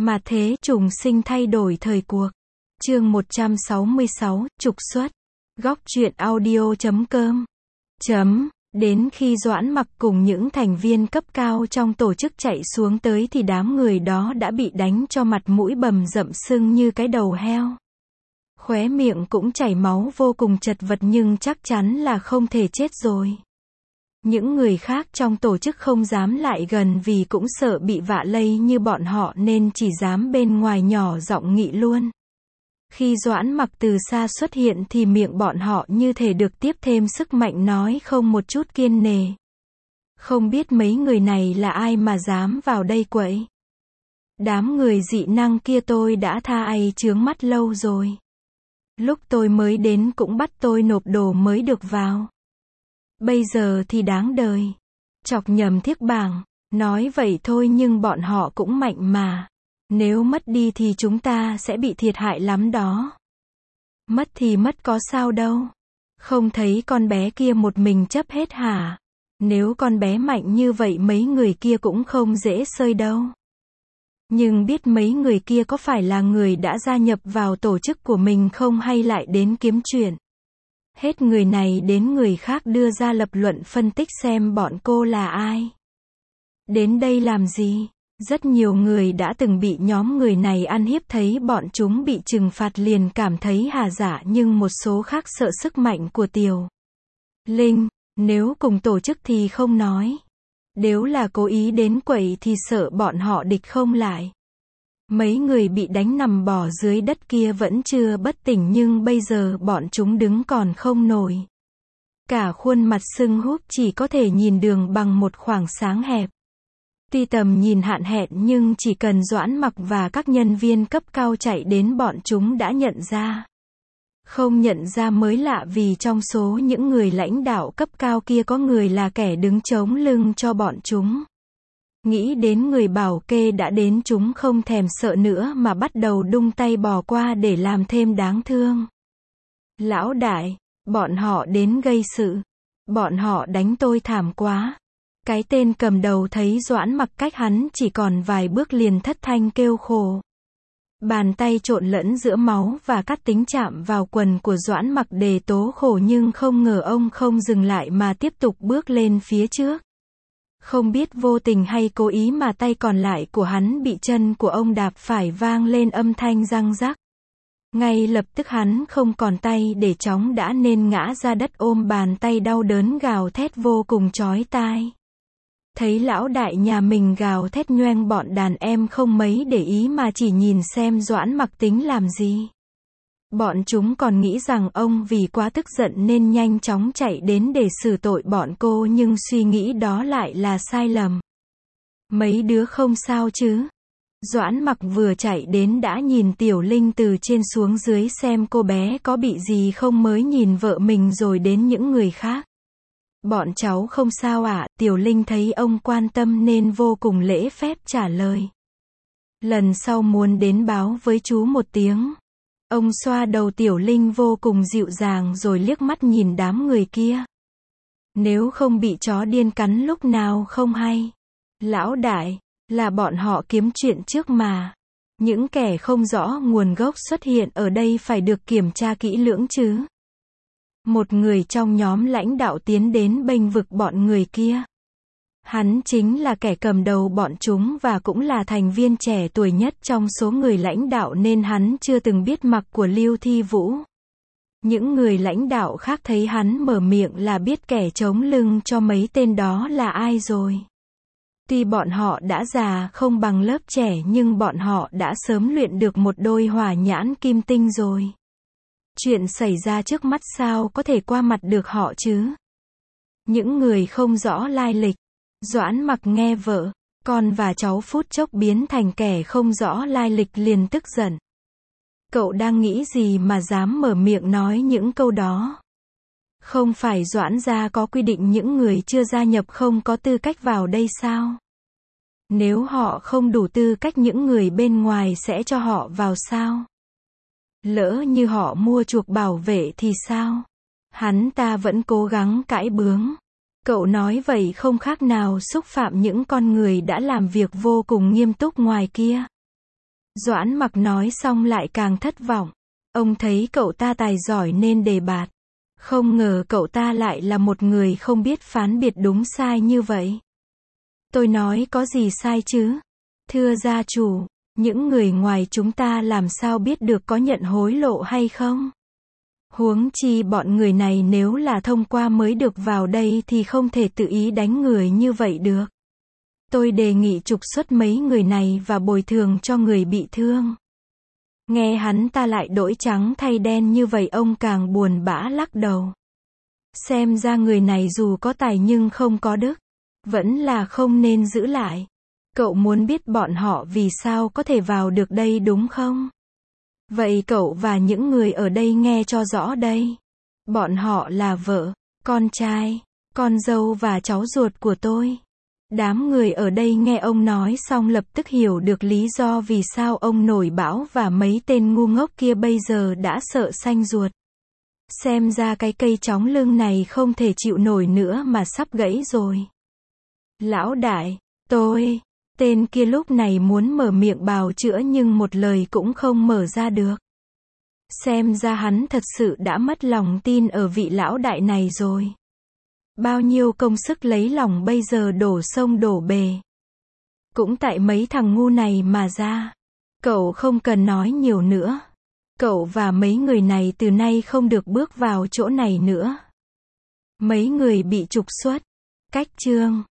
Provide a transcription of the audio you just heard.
Mà thế trùng sinh thay đổi thời cuộc. Chương 166, trục xuất. Góc truyện audio.com. Đến khi Doãn Mặc cùng những thành viên cấp cao trong tổ chức chạy xuống tới thì đám người đó đã bị đánh cho mặt mũi bầm rậm sưng như cái đầu heo. Khóe miệng cũng chảy máu vô cùng chật vật nhưng chắc chắn là không thể chết rồi. Những người khác trong tổ chức không dám lại gần vì cũng sợ bị vạ lây như bọn họ nên chỉ dám bên ngoài nhỏ giọng nghị luôn. Khi Doãn Mặc từ xa xuất hiện thì miệng bọn họ như thể được tiếp thêm sức mạnh nói không một chút kiêng nề. Không biết mấy người này là ai mà dám vào đây quậy. Đám người dị năng kia tôi đã tha ai chướng mắt lâu rồi. Lúc tôi mới đến cũng bắt tôi nộp đồ mới được vào. Bây giờ thì đáng đời. Chọc nhầm thiếc bảng. Nói vậy thôi nhưng bọn họ cũng mạnh mà. Nếu mất đi thì chúng ta sẽ bị thiệt hại lắm đó. Mất thì mất có sao đâu. Không thấy con bé kia một mình chấp hết hả? Nếu con bé mạnh như vậy mấy người kia cũng không dễ xơi đâu. Nhưng biết mấy người kia có phải là người đã gia nhập vào tổ chức của mình không hay lại đến kiếm chuyện. Hết người này đến người khác đưa ra lập luận phân tích xem bọn cô là ai. Đến đây làm gì? Rất nhiều người đã từng bị nhóm người này ăn hiếp thấy bọn chúng bị trừng phạt liền cảm thấy hà dạ nhưng một số khác sợ sức mạnh của Tiểu Linh. Nếu cùng tổ chức thì không nói. Nếu là cố ý đến quậy thì sợ bọn họ địch không lại. Mấy người bị đánh nằm bò dưới đất kia vẫn chưa bất tỉnh nhưng bây giờ bọn chúng đứng còn không nổi. Cả khuôn mặt sưng húp chỉ có thể nhìn đường bằng một khoảng sáng hẹp. Tuy tầm nhìn hạn hẹp nhưng chỉ cần Doãn Mặc và các nhân viên cấp cao chạy đến bọn chúng đã nhận ra. Không nhận ra mới lạ vì trong số những người lãnh đạo cấp cao kia có người là kẻ đứng chống lưng cho bọn chúng. Nghĩ đến người bảo kê đã đến chúng không thèm sợ nữa mà bắt đầu đung tay bỏ qua để làm thêm đáng thương. Lão đại, bọn họ đến gây sự. Bọn họ đánh tôi thảm quá. Cái tên cầm đầu thấy Doãn Mặc cách hắn chỉ còn vài bước liền thất thanh kêu khổ. Bàn tay trộn lẫn giữa máu và cắt tính chạm vào quần của Doãn Mặc để tố khổ nhưng không ngờ ông không dừng lại mà tiếp tục bước lên phía trước. Không biết vô tình hay cố ý mà tay còn lại của hắn bị chân của ông đạp phải vang lên âm thanh răng rắc. Ngay lập tức hắn không còn tay để chống đã nên ngã ra đất ôm bàn tay đau đớn gào thét vô cùng chói tai. Thấy lão đại nhà mình gào thét nhoẻng bọn đàn em không mấy để ý mà chỉ nhìn xem Doãn Mặc tính làm gì. Bọn chúng còn nghĩ rằng ông vì quá tức giận nên nhanh chóng chạy đến để xử tội bọn cô nhưng suy nghĩ đó lại là sai lầm. Mấy đứa không sao chứ? Doãn Mặc vừa chạy đến đã nhìn Tiểu Linh từ trên xuống dưới xem cô bé có bị gì không mới nhìn vợ mình rồi đến những người khác. Bọn cháu không sao ạ, Tiểu Linh thấy ông quan tâm nên vô cùng lễ phép trả lời. Lần sau muốn đến báo với chú một tiếng. Ông xoa đầu Tiểu Linh vô cùng dịu dàng rồi liếc mắt nhìn đám người kia. Nếu không bị chó điên cắn lúc nào không hay. Lão đại, là bọn họ kiếm chuyện trước mà. Những kẻ không rõ nguồn gốc xuất hiện ở đây phải được kiểm tra kỹ lưỡng chứ. Một người trong nhóm lãnh đạo tiến đến bênh vực bọn người kia. Hắn chính là kẻ cầm đầu bọn chúng và cũng là thành viên trẻ tuổi nhất trong số người lãnh đạo nên hắn chưa từng biết mặt của Lưu Thi Vũ. Những người lãnh đạo khác thấy hắn mở miệng là biết kẻ chống lưng cho mấy tên đó là ai rồi. Tuy bọn họ đã già không bằng lớp trẻ nhưng bọn họ đã sớm luyện được một đôi hỏa nhãn kim tinh rồi. Chuyện xảy ra trước mắt sao có thể qua mặt được họ chứ? Những người không rõ lai lịch. Doãn Mặc nghe vợ, con và cháu phút chốc biến thành kẻ không rõ lai lịch liền tức giận. Cậu đang nghĩ gì mà dám mở miệng nói những câu đó? Không phải Doãn gia có quy định những người chưa gia nhập không có tư cách vào đây sao? Nếu họ không đủ tư cách những người bên ngoài sẽ cho họ vào sao? Lỡ như họ mua chuộc bảo vệ thì sao? Hắn ta vẫn cố gắng cãi bướng. Cậu nói vậy không khác nào xúc phạm những con người đã làm việc vô cùng nghiêm túc ngoài kia. Doãn Mặc nói xong lại càng thất vọng. Ông thấy cậu ta tài giỏi nên đề bạt. Không ngờ cậu ta lại là một người không biết phán biệt đúng sai như vậy. Tôi nói có gì sai chứ? Thưa gia chủ, những người ngoài chúng ta làm sao biết được có nhận hối lộ hay không? Huống chi bọn người này nếu là thông qua mới được vào đây thì không thể tự ý đánh người như vậy được. Tôi đề nghị trục xuất mấy người này và bồi thường cho người bị thương. Nghe hắn ta lại đổi trắng thay đen như vậy ông càng buồn bã lắc đầu. Xem ra người này dù có tài nhưng không có đức. Vẫn là không nên giữ lại. Cậu muốn biết bọn họ vì sao có thể vào được đây đúng không? Vậy cậu và những người ở đây nghe cho rõ đây. Bọn họ là vợ, con trai, con dâu và cháu ruột của tôi. Đám người ở đây nghe ông nói xong lập tức hiểu được lý do vì sao ông nổi bão và mấy tên ngu ngốc kia bây giờ đã sợ xanh ruột. Xem ra cái cây chóng lưng này không thể chịu nổi nữa mà sắp gãy rồi. Lão đại, tên kia lúc này muốn mở miệng bào chữa nhưng một lời cũng không mở ra được. Xem ra hắn thật sự đã mất lòng tin ở vị lão đại này rồi. Bao nhiêu công sức lấy lòng bây giờ đổ sông đổ bề. Cũng tại mấy thằng ngu này mà ra. Cậu không cần nói nhiều nữa. Cậu và mấy người này từ nay không được bước vào chỗ này nữa. Mấy người bị trục xuất. Cách chương